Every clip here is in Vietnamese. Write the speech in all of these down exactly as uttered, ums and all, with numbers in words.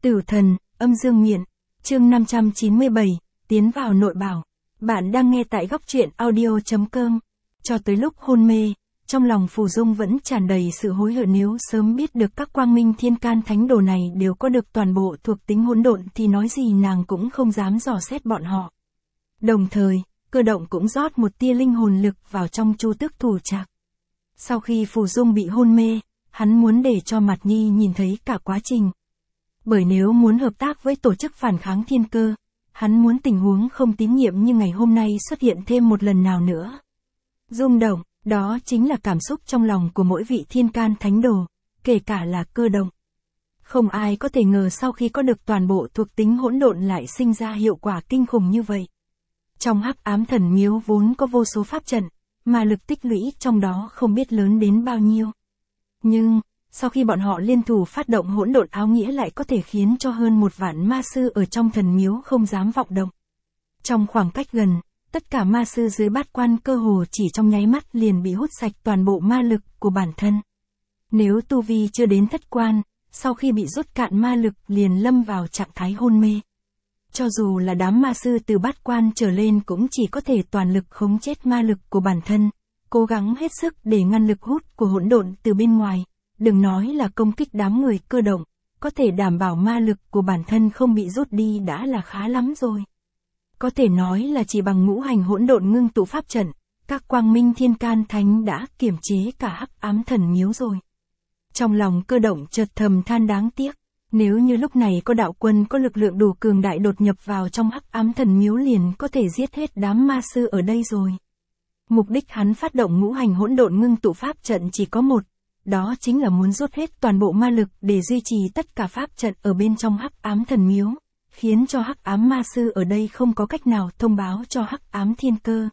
Tử thần, âm dương miện, chương năm trăm chín mươi bảy, tiến vào nội bảo. Bạn đang nghe tại góc truyện audio chấm com. Cho tới lúc hôn mê, trong lòng Phù Dung vẫn tràn đầy sự hối hận, nếu sớm biết được các quang minh thiên can thánh đồ này đều có được toàn bộ thuộc tính hỗn độn thì nói gì nàng cũng không dám dò xét bọn họ. Đồng thời, Cơ Động cũng rót một tia linh hồn lực vào trong Chu Tước thủ trạc. Sau khi Phù Dung bị hôn mê, hắn muốn để cho Mạt Nhi nhìn thấy cả quá trình. Bởi nếu muốn hợp tác với tổ chức phản kháng thiên cơ, hắn muốn tình huống không tín nhiệm như ngày hôm nay xuất hiện thêm một lần nào nữa. Rung động, đó chính là cảm xúc trong lòng của mỗi vị thiên can thánh đồ, kể cả là Cơ Động. Không ai có thể ngờ sau khi có được toàn bộ thuộc tính hỗn độn lại sinh ra hiệu quả kinh khủng như vậy. Trong Hắc Ám Thần Miếu vốn có vô số pháp trận, mà lực tích lũy trong đó không biết lớn đến bao nhiêu. Nhưng, sau khi bọn họ liên thủ phát động hỗn độn áo nghĩa lại có thể khiến cho hơn một vạn ma sư ở trong thần miếu không dám vọng động. Trong khoảng cách gần, tất cả ma sư dưới bát quan cơ hồ chỉ trong nháy mắt liền bị hút sạch toàn bộ ma lực của bản thân. Nếu tu vi chưa đến thất quan, sau khi bị rút cạn ma lực liền lâm vào trạng thái hôn mê. Cho dù là đám ma sư từ bát quan trở lên cũng chỉ có thể toàn lực khống chế ma lực của bản thân, cố gắng hết sức để ngăn lực hút của hỗn độn từ bên ngoài. Đừng nói là công kích đám người Cơ Động, có thể đảm bảo ma lực của bản thân không bị rút đi đã là khá lắm rồi. Có thể nói là chỉ bằng ngũ hành hỗn độn ngưng tụ pháp trận, các quang minh thiên can thánh đã kiểm chế cả Hắc Ám Thần Miếu rồi. Trong lòng Cơ Động chợt thầm than đáng tiếc, nếu như lúc này có đạo quân có lực lượng đủ cường đại đột nhập vào trong Hắc Ám Thần Miếu liền có thể giết hết đám ma sư ở đây rồi. Mục đích hắn phát động ngũ hành hỗn độn ngưng tụ pháp trận chỉ có một, đó chính là muốn rút hết toàn bộ ma lực để duy trì tất cả pháp trận ở bên trong Hắc Ám Thần Miếu, khiến cho Hắc Ám ma sư ở đây không có cách nào thông báo cho Hắc Ám Thiên Cơ.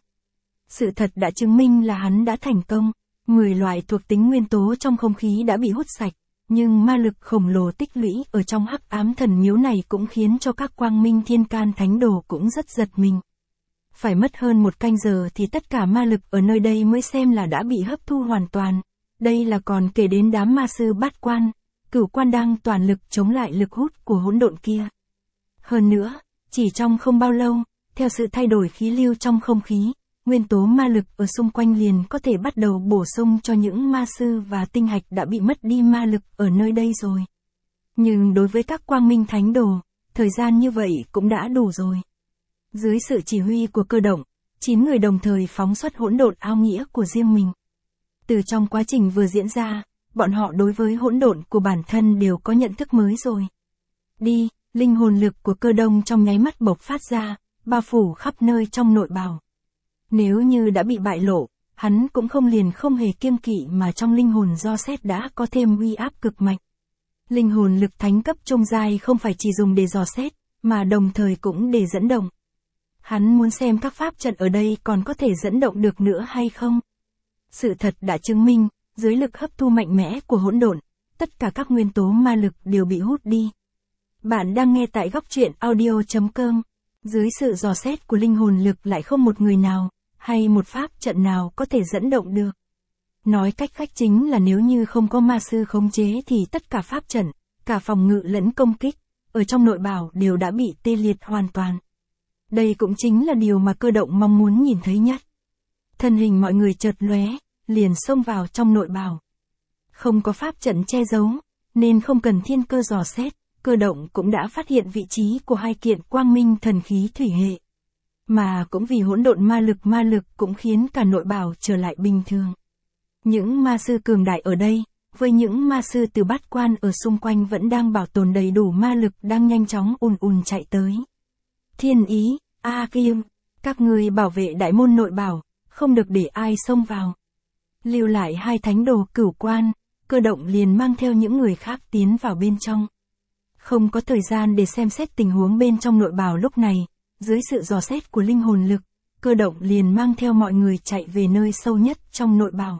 Sự thật đã chứng minh là hắn đã thành công, mười loại thuộc tính nguyên tố trong không khí đã bị hút sạch, nhưng ma lực khổng lồ tích lũy ở trong Hắc Ám Thần Miếu này cũng khiến cho các quang minh thiên can thánh đồ cũng rất giật mình. Phải mất hơn một canh giờ thì tất cả ma lực ở nơi đây mới xem là đã bị hấp thu hoàn toàn. Đây là còn kể đến đám ma sư bát quan, cửu quan đang toàn lực chống lại lực hút của hỗn độn kia. Hơn nữa, chỉ trong không bao lâu, theo sự thay đổi khí lưu trong không khí, nguyên tố ma lực ở xung quanh liền có thể bắt đầu bổ sung cho những ma sư và tinh hạch đã bị mất đi ma lực ở nơi đây rồi. Nhưng đối với các quang minh thánh đồ, thời gian như vậy cũng đã đủ rồi. Dưới sự chỉ huy của Cơ Động, chín người đồng thời phóng xuất hỗn độn áo nghĩa của riêng mình. Từ trong quá trình vừa diễn ra, bọn họ đối với hỗn độn của bản thân đều có nhận thức mới rồi. Đi, linh hồn lực của Cơ Động trong nháy mắt bộc phát ra, bao phủ khắp nơi trong nội bào. Nếu như đã bị bại lộ, hắn cũng không liền không hề kiêng kỵ mà trong linh hồn do xét đã có thêm uy áp cực mạnh. Linh hồn lực thánh cấp trung giai không phải chỉ dùng để dò xét, mà đồng thời cũng để dẫn động. Hắn muốn xem các pháp trận ở đây còn có thể dẫn động được nữa hay không. Sự thật đã chứng minh, dưới lực hấp thu mạnh mẽ của hỗn độn, tất cả các nguyên tố ma lực đều bị hút đi. Bạn đang nghe tại góc truyện audio chấm com. Dưới sự dò xét của linh hồn lực lại không một người nào, hay một pháp trận nào có thể dẫn động được. Nói cách khác chính là nếu như không có ma sư khống chế thì tất cả pháp trận, cả phòng ngự lẫn công kích, ở trong nội bảo đều đã bị tê liệt hoàn toàn. Đây cũng chính là điều mà Cơ Động mong muốn nhìn thấy nhất. Thân hình mọi người chợt lóe, liền xông vào trong nội bào. Không có pháp trận che giấu, nên không cần thiên cơ dò xét, Cơ Động cũng đã phát hiện vị trí của hai kiện quang minh thần khí thủy hệ. Mà cũng vì hỗn độn ma lực ma lực cũng khiến cả nội bào trở lại bình thường. Những ma sư cường đại ở đây, với những ma sư từ bát quan ở xung quanh vẫn đang bảo tồn đầy đủ ma lực đang nhanh chóng ùn ùn chạy tới. Thiên Ý, A Kim, các người bảo vệ đại môn nội bào, không được để ai xông vào. Lưu lại hai thánh đồ cửu quan, Cơ Động liền mang theo những người khác tiến vào bên trong. Không có thời gian để xem xét tình huống bên trong nội bào lúc này, dưới sự dò xét của linh hồn lực, Cơ Động liền mang theo mọi người chạy về nơi sâu nhất trong nội bào.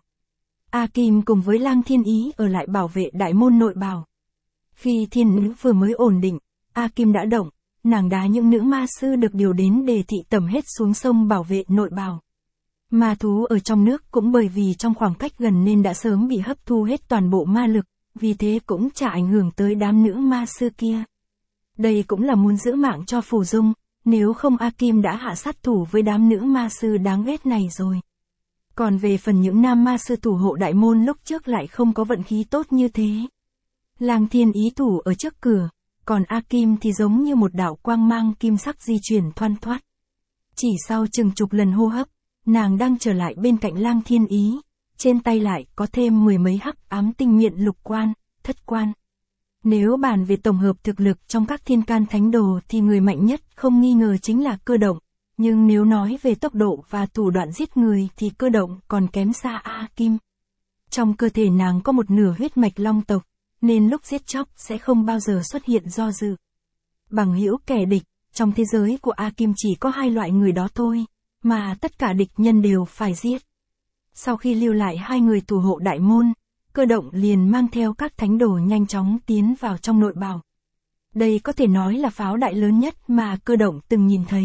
A Kim cùng với Lang Thiên Ý ở lại bảo vệ đại môn nội bào. Khi thiên nữ vừa mới ổn định, A Kim đã động, nàng đá những nữ ma sư được điều đến để thị tẩm hết xuống sông bảo vệ nội bào. Ma thú ở trong nước cũng bởi vì trong khoảng cách gần nên đã sớm bị hấp thu hết toàn bộ ma lực, vì thế cũng chả ảnh hưởng tới đám nữ ma sư kia. Đây cũng là muốn giữ mạng cho Phù Dung, nếu không A Kim đã hạ sát thủ với đám nữ ma sư đáng ghét này rồi. Còn về phần những nam ma sư thủ hộ đại môn lúc trước lại không có vận khí tốt như thế. Lang Thiên Ý thủ ở trước cửa, còn A Kim thì giống như một đạo quang mang kim sắc di chuyển thoăn thoắt. Chỉ sau chừng chục lần hô hấp, nàng đang trở lại bên cạnh Lang Thiên Ý, trên tay lại có thêm mười mấy hắc ám tinh miện lục quan, thất quan. Nếu bàn về tổng hợp thực lực trong các thiên can thánh đồ thì người mạnh nhất không nghi ngờ chính là Cơ Động, nhưng nếu nói về tốc độ và thủ đoạn giết người thì Cơ Động còn kém xa A Kim. Trong cơ thể nàng có một nửa huyết mạch long tộc, nên lúc giết chóc sẽ không bao giờ xuất hiện do dự. Bằng hữu kẻ địch, trong thế giới của A Kim chỉ có hai loại người đó thôi, mà tất cả địch nhân đều phải giết. Sau khi lưu lại hai người thủ hộ đại môn, Cơ Động liền mang theo các thánh đồ nhanh chóng tiến vào trong nội bào. Đây có thể nói là pháo đại lớn nhất mà Cơ Động từng nhìn thấy.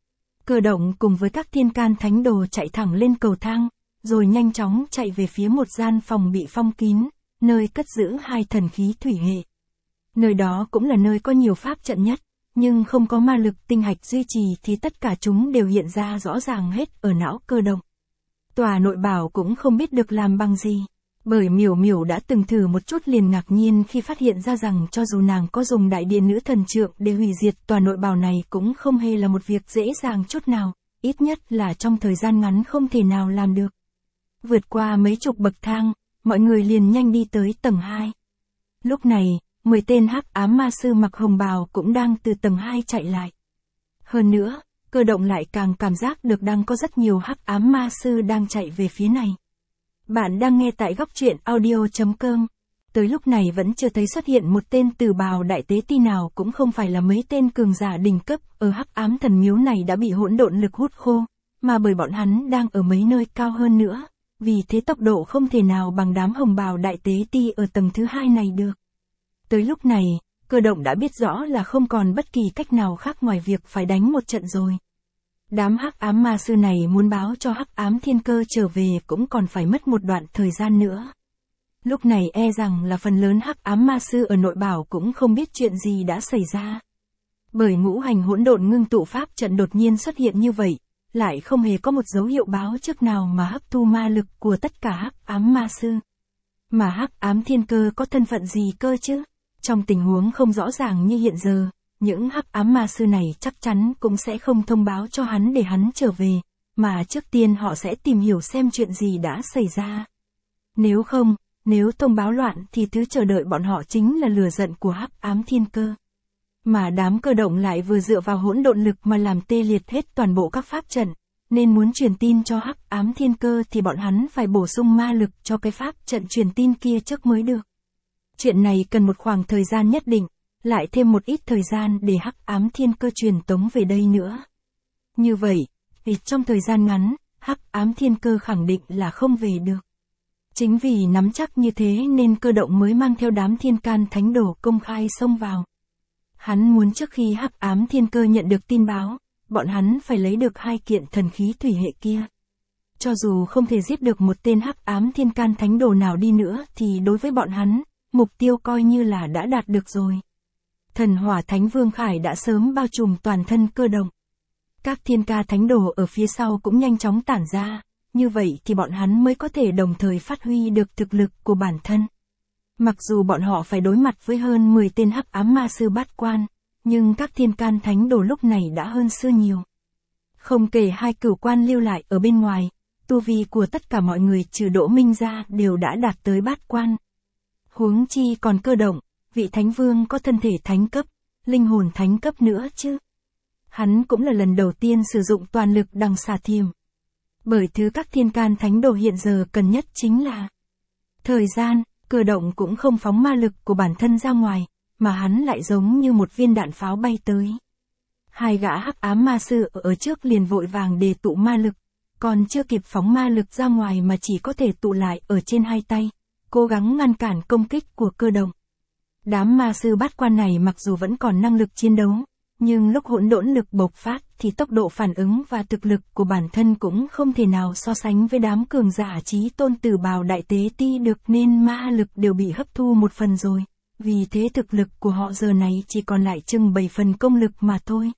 Cơ Động cùng với các thiên can thánh đồ chạy thẳng lên cầu thang, rồi nhanh chóng chạy về phía một gian phòng bị phong kín, nơi cất giữ hai thần khí thủy hệ. Nơi đó cũng là nơi có nhiều pháp trận nhất, nhưng không có ma lực tinh hạch duy trì thì tất cả chúng đều hiện ra rõ ràng hết ở não Cơ Động. Tòa nội bảo cũng không biết được làm bằng gì, bởi Miểu Miểu đã từng thử một chút liền ngạc nhiên khi phát hiện ra rằng cho dù nàng có dùng đại điện nữ thần trượng để hủy diệt tòa nội bào này cũng không hề là một việc dễ dàng chút nào, ít nhất là trong thời gian ngắn không thể nào làm được. Vượt qua mấy chục bậc thang, mọi người liền nhanh đi tới tầng hai. Lúc này, mười tên hắc ám ma sư mặc hồng bào cũng đang từ tầng hai chạy lại. Hơn nữa, Cơ Động lại càng cảm giác được đang có rất nhiều hắc ám ma sư đang chạy về phía này. Bạn đang nghe tại góc truyện audio chấm com. Tới lúc này vẫn chưa thấy xuất hiện một tên từ bào đại tế ti nào, cũng không phải là mấy tên cường giả đỉnh cấp ở hắc ám thần miếu này đã bị hỗn độn lực hút khô, mà bởi bọn hắn đang ở mấy nơi cao hơn nữa, vì thế tốc độ không thể nào bằng đám hồng bào đại tế ti ở tầng thứ hai này được. Tới lúc này, Cơ Động đã biết rõ là không còn bất kỳ cách nào khác ngoài việc phải đánh một trận rồi. Đám hắc ám ma sư này muốn báo cho hắc ám thiên cơ trở về cũng còn phải mất một đoạn thời gian nữa. Lúc này e rằng là phần lớn hắc ám ma sư ở nội bảo cũng không biết chuyện gì đã xảy ra. Bởi ngũ hành hỗn độn ngưng tụ pháp trận đột nhiên xuất hiện như vậy, lại không hề có một dấu hiệu báo trước nào mà hấp thu ma lực của tất cả hắc ám ma sư. Mà hắc ám thiên cơ có thân phận gì cơ chứ? Trong tình huống không rõ ràng như hiện giờ, những hắc ám ma sư này chắc chắn cũng sẽ không thông báo cho hắn để hắn trở về, mà trước tiên họ sẽ tìm hiểu xem chuyện gì đã xảy ra. Nếu không, nếu thông báo loạn thì thứ chờ đợi bọn họ chính là lửa giận của hắc ám thiên cơ. Mà đám Cơ Động lại vừa dựa vào hỗn độn lực mà làm tê liệt hết toàn bộ các pháp trận, nên muốn truyền tin cho hắc ám thiên cơ thì bọn hắn phải bổ sung ma lực cho cái pháp trận truyền tin kia trước mới được. Chuyện này cần một khoảng thời gian nhất định, lại thêm một ít thời gian để hắc ám thiên cơ truyền tống về đây nữa. Như vậy, vì trong thời gian ngắn, hắc ám thiên cơ khẳng định là không về được. Chính vì nắm chắc như thế nên Cơ Động mới mang theo đám thiên can thánh đồ công khai xông vào. Hắn muốn trước khi hắc ám thiên cơ nhận được tin báo, bọn hắn phải lấy được hai kiện thần khí thủy hệ kia. Cho dù không thể giết được một tên hắc ám thiên can thánh đồ nào đi nữa thì đối với bọn hắn, mục tiêu coi như là đã đạt được rồi. Thần hỏa thánh vương khải đã sớm bao trùm toàn thân Cơ Động. Các thiên ca thánh đồ ở phía sau cũng nhanh chóng tản ra, như vậy thì bọn hắn mới có thể đồng thời phát huy được thực lực của bản thân. Mặc dù bọn họ phải đối mặt với hơn mười tên hắc ám ma sư bát quan, nhưng các thiên can thánh đồ lúc này đã hơn xưa nhiều. Không kể hai cửu quan lưu lại ở bên ngoài, tu vi của tất cả mọi người trừ Đỗ Minh ra đều đã đạt tới bát quan. Huống chi còn Cơ Động, vị thánh vương có thân thể thánh cấp, linh hồn thánh cấp nữa chứ. Hắn cũng là lần đầu tiên sử dụng toàn lực đằng xà thiềm. Bởi thứ các thiên can thánh đồ hiện giờ cần nhất chính là thời gian. Cơ Động cũng không phóng ma lực của bản thân ra ngoài, mà hắn lại giống như một viên đạn pháo bay tới. Hai gã hắc ám ma sư ở trước liền vội vàng đề tụ ma lực, còn chưa kịp phóng ma lực ra ngoài mà chỉ có thể tụ lại ở trên hai tay, cố gắng ngăn cản công kích của Cơ Động. Đám ma sư bát quan này mặc dù vẫn còn năng lực chiến đấu, nhưng lúc hỗn độn lực bộc phát thì tốc độ phản ứng và thực lực của bản thân cũng không thể nào so sánh với đám cường giả chí tôn tử bào đại tế ti được, nên ma lực đều bị hấp thu một phần rồi. vì thế thực lực của họ giờ này chỉ còn lại chừng bảy phần công lực mà thôi.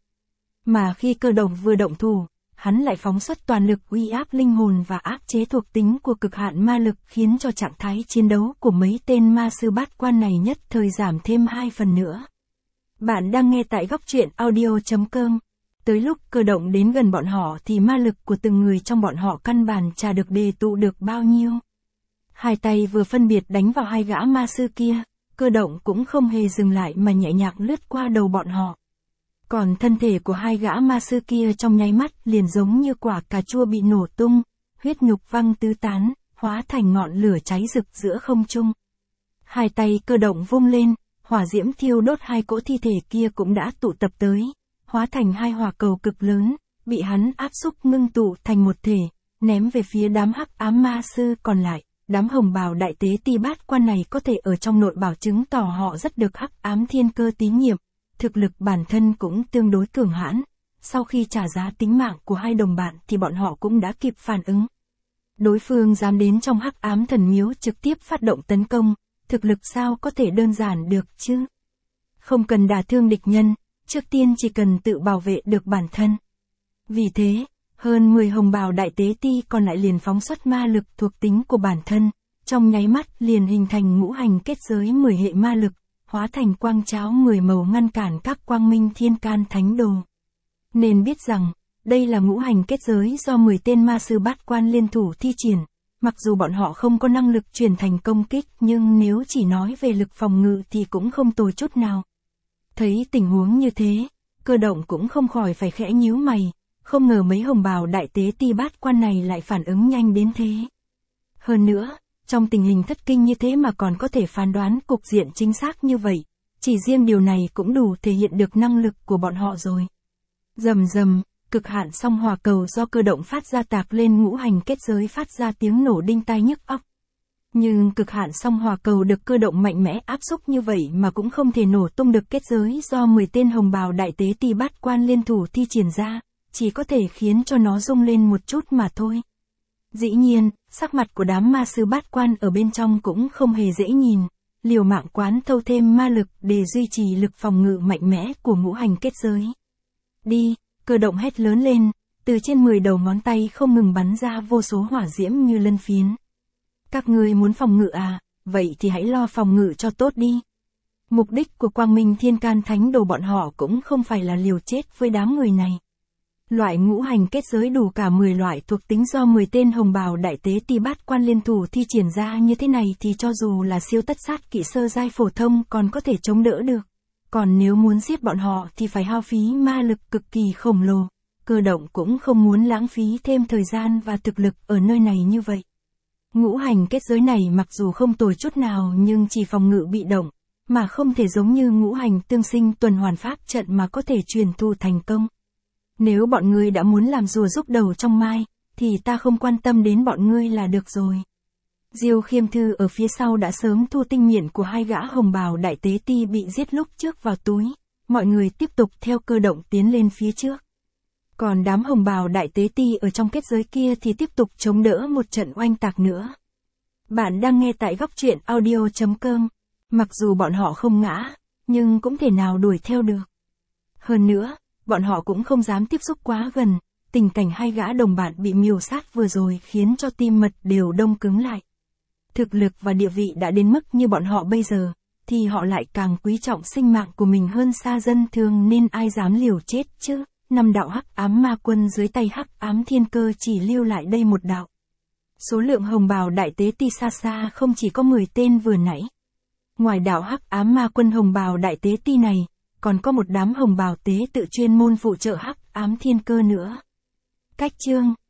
Mà khi Cơ Động vừa động thủ, hắn lại phóng xuất toàn lực uy áp linh hồn và áp chế thuộc tính của cực hạn ma lực, khiến cho trạng thái chiến đấu của mấy tên ma sư bát quan này nhất thời giảm thêm hai phần nữa. Bạn đang nghe tại góc truyện audio chấm com. Tới lúc Cơ Động đến gần bọn họ thì ma lực của từng người trong bọn họ căn bản chả được đề tụ được bao nhiêu. Hai tay vừa phân biệt đánh vào hai gã ma sư kia, Cơ Động cũng không hề dừng lại mà nhẹ nhàng lướt qua đầu bọn họ. Còn thân thể của hai gã ma sư kia trong nháy mắt liền giống như quả cà chua bị nổ tung, huyết nhục văng tứ tán, hóa thành ngọn lửa cháy rực giữa không trung. Hai tay Cơ Động vung lên, hỏa diễm thiêu đốt hai cỗ thi thể kia cũng đã tụ tập tới, hóa thành hai hỏa cầu cực lớn, bị hắn áp xúc ngưng tụ thành một thể, ném về phía đám hắc ám ma sư còn lại. Đám hồng bào đại tế ti bát quan này có thể ở trong nội bảo chứng tỏ họ rất được hắc ám thiên cơ tín nhiệm, thực lực bản thân cũng tương đối cường hãn. Sau khi trả giá tính mạng của hai đồng bạn thì bọn họ cũng đã kịp phản ứng. Đối phương dám đến trong hắc ám thần miếu trực tiếp phát động tấn công, thực lực sao có thể đơn giản được chứ? Không cần đả thương địch nhân, trước tiên chỉ cần tự bảo vệ được bản thân. Vì thế, hơn mười hồng bào đại tế ti còn lại liền phóng xuất ma lực thuộc tính của bản thân, trong nháy mắt liền hình thành ngũ hành kết giới mười hệ ma lực, hóa thành quang cháo mười màu ngăn cản các quang minh thiên can thánh đồ. Nên biết rằng, đây là ngũ hành kết giới do mười tên ma sư bát quan liên thủ thi triển, mặc dù bọn họ không có năng lực chuyển thành công kích nhưng nếu chỉ nói về lực phòng ngự thì cũng không tồi chút nào. Thấy tình huống như thế, Cơ Động cũng không khỏi phải khẽ nhíu mày. Không ngờ mấy hồng bào đại tế ti bát quan này lại phản ứng nhanh đến thế. Hơn nữa, trong tình hình thất kinh như thế mà còn có thể phán đoán cục diện chính xác như vậy, chỉ riêng điều này cũng đủ thể hiện được năng lực của bọn họ rồi. Rầm rầm, cực hạn song hỏa cầu do Cơ Động phát ra tạc lên ngũ hành kết giới phát ra tiếng nổ đinh tai nhức óc. Nhưng cực hạn song hỏa cầu được Cơ Động mạnh mẽ áp xúc như vậy mà cũng không thể nổ tung được kết giới do mười tên hồng bào đại tế ti bát quan liên thủ thi triển ra. Chỉ có thể khiến cho nó rung lên một chút mà thôi. Dĩ nhiên, sắc mặt của đám ma sư bát quan ở bên trong cũng không hề dễ nhìn, liều mạng quán thâu thêm ma lực để duy trì lực phòng ngự mạnh mẽ của ngũ hành kết giới. Đi, Cơ Động hét lớn lên, từ trên mười đầu ngón tay không ngừng bắn ra vô số hỏa diễm như lân phiến. Các ngươi muốn phòng ngự à, vậy thì hãy lo phòng ngự cho tốt đi. Mục đích của quang minh thiên can thánh đồ bọn họ cũng không phải là liều chết với đám người này. Loại ngũ hành kết giới đủ cả mười loại thuộc tính do mười tên hồng bào đại tế ti bát quan liên thủ thi triển ra như thế này thì cho dù là siêu tất sát kỵ sơ giai phổ thông còn có thể chống đỡ được. Còn nếu muốn giết bọn họ thì phải hao phí ma lực cực kỳ khổng lồ. Cơ Động cũng không muốn lãng phí thêm thời gian và thực lực ở nơi này như vậy. Ngũ hành kết giới này mặc dù không tồi chút nào nhưng chỉ phòng ngự bị động, mà không thể giống như ngũ hành tương sinh tuần hoàn pháp trận mà có thể truyền thụ thành công. Nếu bọn ngươi đã muốn làm rùa rúc đầu trong mai, thì ta không quan tâm đến bọn ngươi là được rồi. Diêu Khiêm Thư ở phía sau đã sớm thu tinh miệng của hai gã hồng bào đại tế ti bị giết lúc trước vào túi, mọi người tiếp tục theo Cơ Động tiến lên phía trước. Còn đám hồng bào đại tế ti ở trong kết giới kia thì tiếp tục chống đỡ một trận oanh tạc nữa. Bạn đang nghe tại góc truyện audio chấm com, mặc dù bọn họ không ngã, nhưng cũng thể nào đuổi theo được. Hơn nữa, bọn họ cũng không dám tiếp xúc quá gần, tình cảnh hai gã đồng bạn bị miêu sát vừa rồi khiến cho tim mật đều đông cứng lại. Thực lực và địa vị đã đến mức như bọn họ bây giờ, thì họ lại càng quý trọng sinh mạng của mình hơn xa dân thường nên ai dám liều chết chứ. Năm đạo hắc ám ma quân dưới tay hắc ám thiên cơ chỉ lưu lại đây một đạo. Số lượng hồng bào đại tế ti xa xa không chỉ có mười tên vừa nãy. Ngoài đạo hắc ám ma quân hồng bào đại tế ti này, còn có một đám hồng bào tế tự chuyên môn phụ trợ hắc ám thiên cơ nữa. Cách chương